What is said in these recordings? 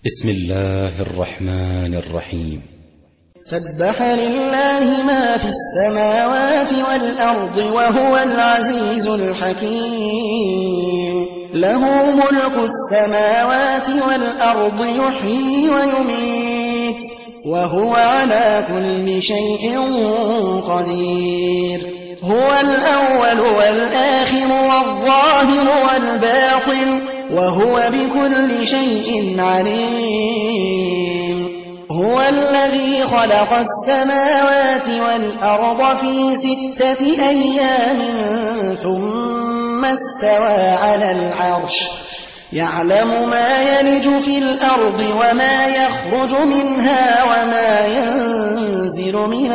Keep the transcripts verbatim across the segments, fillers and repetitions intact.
بسم الله الرحمن الرحيم. سبح لله ما في السماوات والأرض وهو العزيز الحكيم. له ملك السماوات والأرض يحيي ويميت وهو على كل شيء قدير. هو الأول والآخر والظاهر والباطن وهو بكل شيء عليم. هو الذي خلق السماوات والأرض في ستة أيام ثم استوى على العرش يعلم ما يلج في الأرض وما يخرج منها وما ينزل من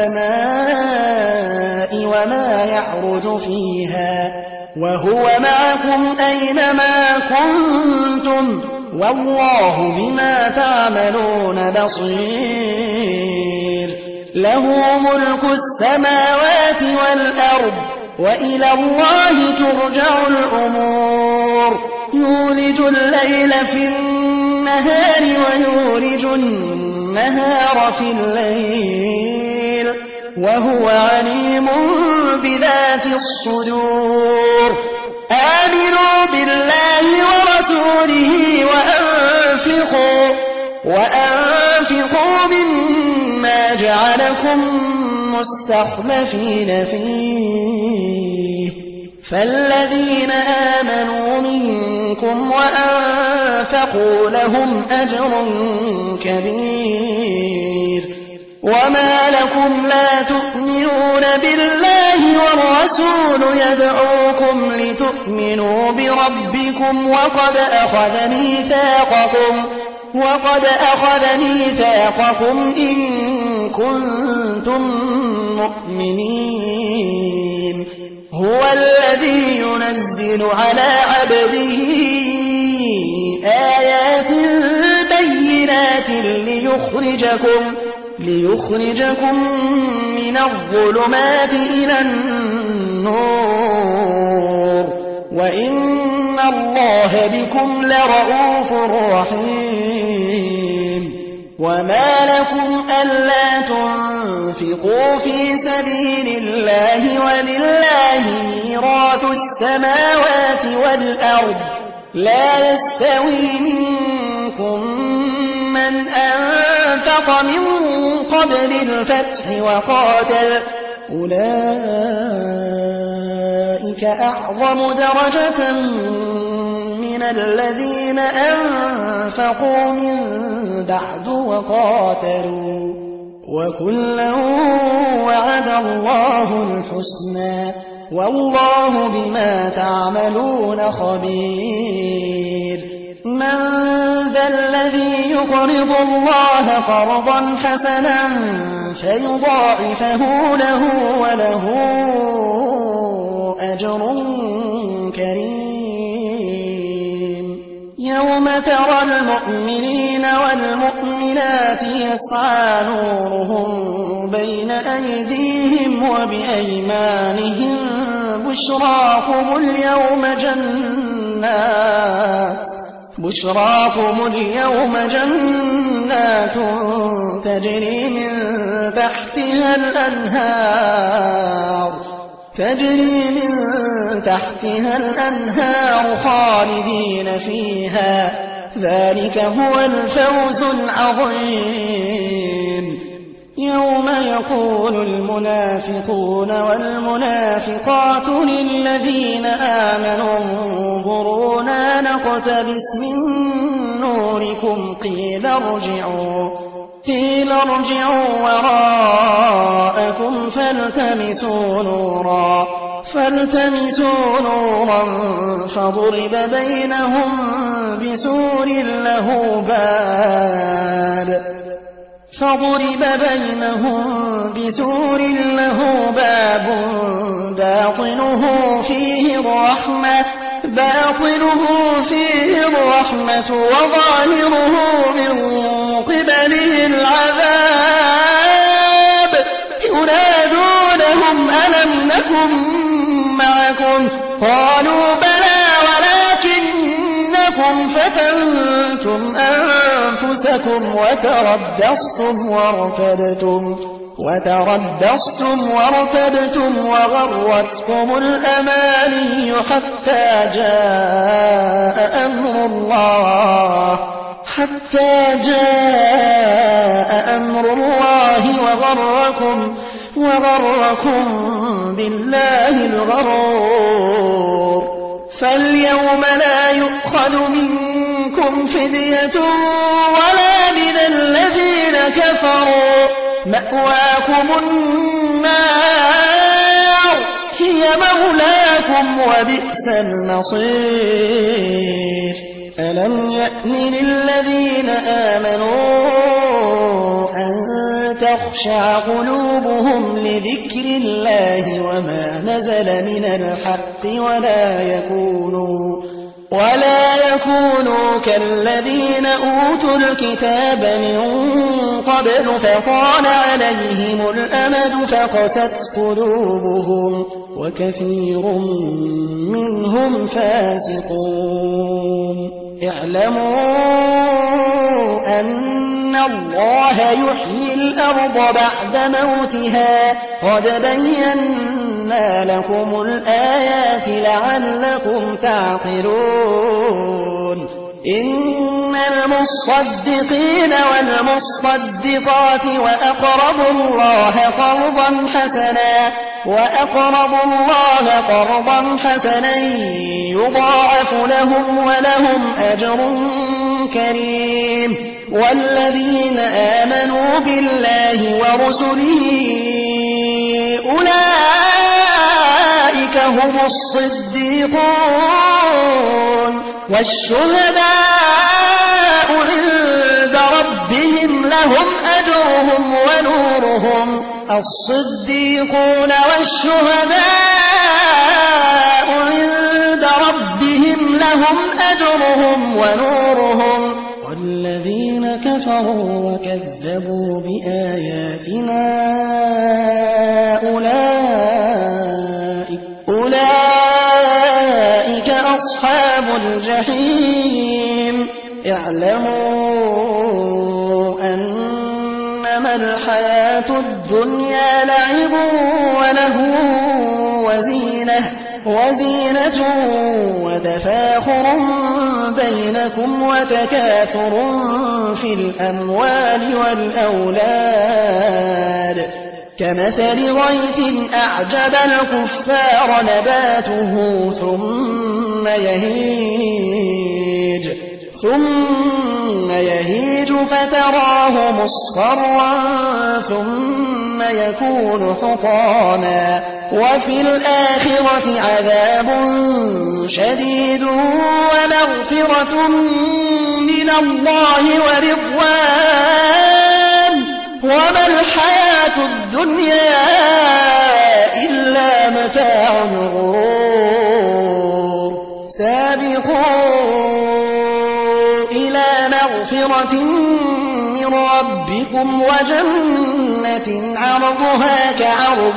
السماء وما يعرج فيها وهو معكم أينما كنتم والله بما تعملون بصير. له ملك السماوات والأرض وإلى الله ترجع الأمور. يولج الليل في النهار ويولج النهار في الليل وهو عليم بذات الصدور. آمنوا بالله ورسوله وأنفقوا وأنفقوا مما جعلكم مستخلفين فيه فالذين آمنوا منكم وأنفقوا لهم أجر كبير. وما لكم لا تؤمنون بالله والرسول يدعوكم لتؤمنوا بربكم وقد أخذ ميثاقكم وقد أخذ ميثاقكم إن كنتم مؤمنين. هو الذي ينزل على عبده آيات بينات ليخرجكم ليخرجكم من الظلمات إلى النور وإن الله بكم لرءوف رحيم. وما لكم ألا تنفقوا في سبيل الله ولله ميراث السماوات والأرض لا يستوي منكم من أنفق من قبل الفتح وقاتل أولئك أعظم درجة من الذين أنفقوا من بعد وقاتلوا وكلا وعد الله الحسنى والله بما تعملون خبير. من ذا الذي يقرض الله قرضا حسنا فيضاعفه له وله أجر كريم. يوم ترى المؤمنين والمؤمنات يسعى نورهم بين أيديهم وبأيمانهم بشراكم اليوم جنات بشراكم اليوم جنات تجري من تحتها الأنهار تجري من تحتها الأنهار خالدين فيها ذلك هو الفوز العظيم. يوم يقول المنافقون والمنافقات للذين آمنوا انظرونا نقتبس من نوركم قيل ارجعوا قيل ارجعوا وراءكم فالتمسوا نورا فالتمسوا نورا فضرب بينهم بسور له باب فضرب بينهم بسور له باب باطنه فيه الرحمة باطنه فيه الرحمة وظاهره من قبله العذاب. ينادونهم ألم نكن معكم قالوا بلى ولكنكم فتنتم أنفسكم أنفسكم وتربصتم وارتبتم وتربصتم وارتبتم وغرتكم الأماني حتى جاء أمر الله حتى جاء أمر الله وغركم وغركم بالله الغرور. فاليوم لا يؤخذ منكم فدية ولا من الذين كفروا مأواكم النار هي مولاكم وبئس المصير. ألم يأن للذين آمنوا أن تخشع قلوبهم لذكر الله وما نزل من الحق ولا يكونوا ولا يكونوا كالذين أوتوا الكتاب من قبل فطال عليهم الأمد فقست قلوبهم وكثير منهم فاسقون. اعلموا أن الله يحيي الأرض بعد موتها قد بينا لكم الآيات لعلكم تعقلون. إن المصدقين والمصدقات وأقرضوا الله قرضا حسنا وأقرضوا الله قرضا حسنا يضاعف لهم ولهم أجر كريم. والذين آمنوا بالله ورسله أولئك هم الصديقون والشهداء عند ربهم لهم أجرهم ونورهم. الصديقون والشهداء عند ربهم لهم أجرهم ونورهم. والذين كفروا وكذبوا بآياتنا أولئك أولئك أصحاب الجحيم. اعلموا أنما الحياة الدنيا لعب وله وزينة وزينة وتفاخر بينكم وتكاثر في الأموال والأولاد كمثل غيث أعجب الكفار نباته ثم يهيج ثم يهيج فتراه مصفرا ثم يكون حطاما وفي الآخرة عذاب شديد ومغفرة من الله ورضوان وما الحياة الدنيا إلا متاع الغرور. سابقوا إلى مغفرة من ربكم وجنة عرضها كعرض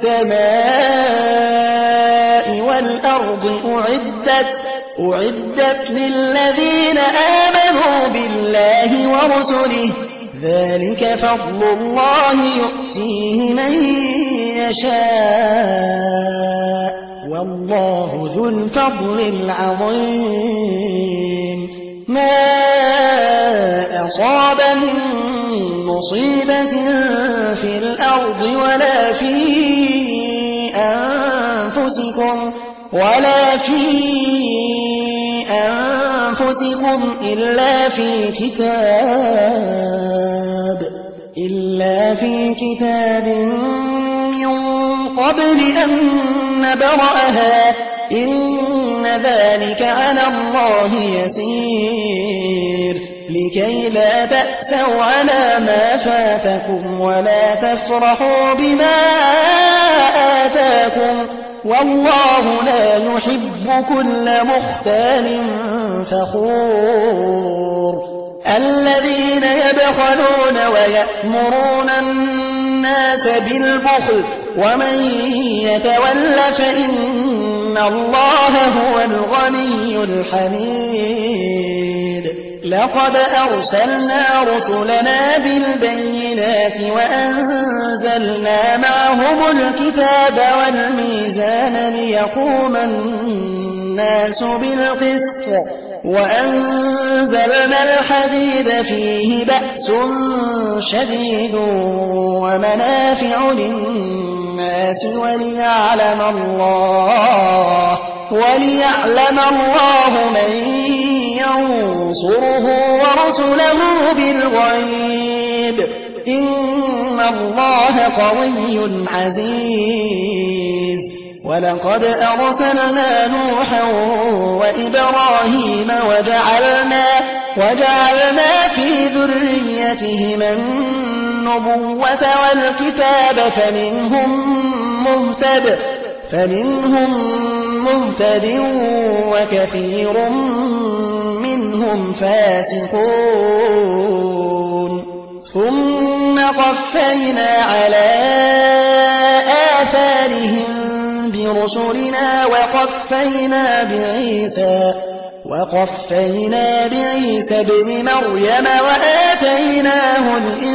السماء والأرض أعدت أعدت للذين آمنوا بالله ورسله ذلك فضل الله يؤتيه من يشاء والله ذو الفضل العظيم. ما أصاب من مصيبة في الأرض ولا في أنفسكم ولا في أنفسكم إلا في كتاب إلا في كتاب من قبل أن نبرأها إن ذلك على الله يسير. لكي لا تأسوا على ما فاتكم ولا تفرحوا بما آتاكم والله لا يحب كل مختال فخور. الذين يبخلون ويأمرون الناس بالبخل ومن يتول فإن الله هو الغني الحميد. لقد أرسلنا رسلنا بالبينات وأنزلنا معهم الكتاب والميزان ليقوم الناس بالقسط وأنزلنا الحديد فيه بأس شديد ومنافع للناس وليعلم الله وليعلم الله من ينصره ورسله بالغيب إن الله قوي عزيز ولقد أرسلنا نوحا وإبراهيم وجعلنا, وجعلنا في ذريتهما النبوة والكتاب فمنهم مهتد فمنهم مهتد وكثير منهم فاسقون ثم قفينا على آثارهم برسلنا وقفينا بعيسى وقفينا بعيسى ابن مريم وآتيناه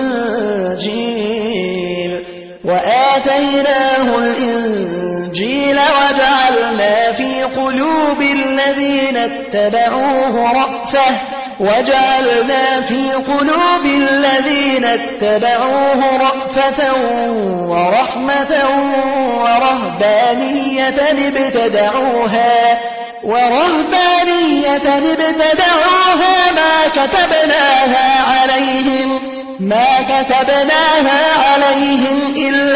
الإنجيل وآتيناه الإنجيل وجعلنا في قلوب الذين اتبعوه رأفة وجعلنا في قلوب الذين اتبعوه رأفة ورحمة ورهبانية ابتدعوها ورهبانية ابتدعوها ما كتبناها عليهم ما كتبناها عليهم إلا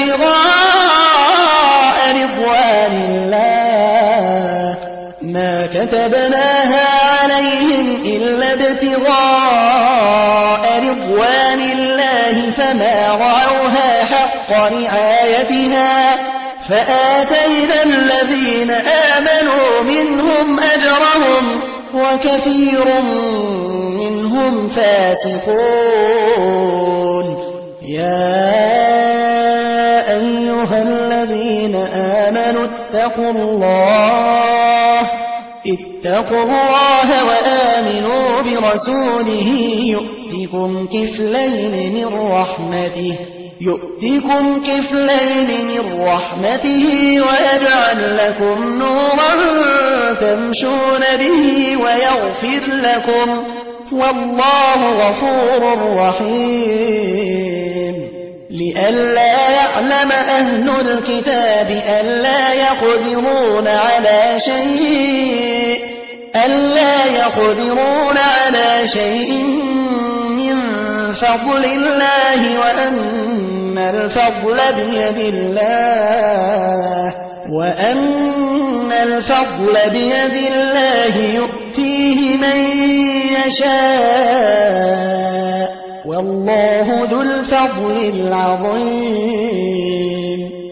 ابتغاء رضوان الله ما كتبناها عليهم إلا ابتغاء رضوان الله فما رعوها حق رعايتها فآتينا الذين آمنوا منهم أجرهم وكثير منهم فاسقون يا أيها الذين آمنوا اتقوا الله اتقوا الله وآمنوا برسوله يؤتكم كفلين من رحمته يؤتكم كفلين من رحمته ويجعل لكم نورا تمشون به ويغفر لكم والله غفور رحيم لئلا يعلم أهل الكتاب ألا يقدرون على شيء ألا يقدرون على شيء من فضل الله وأن الفضل بيد الله وأن الفضل بيد الله يؤتيه من يشاء والله ذو الفضل العظيم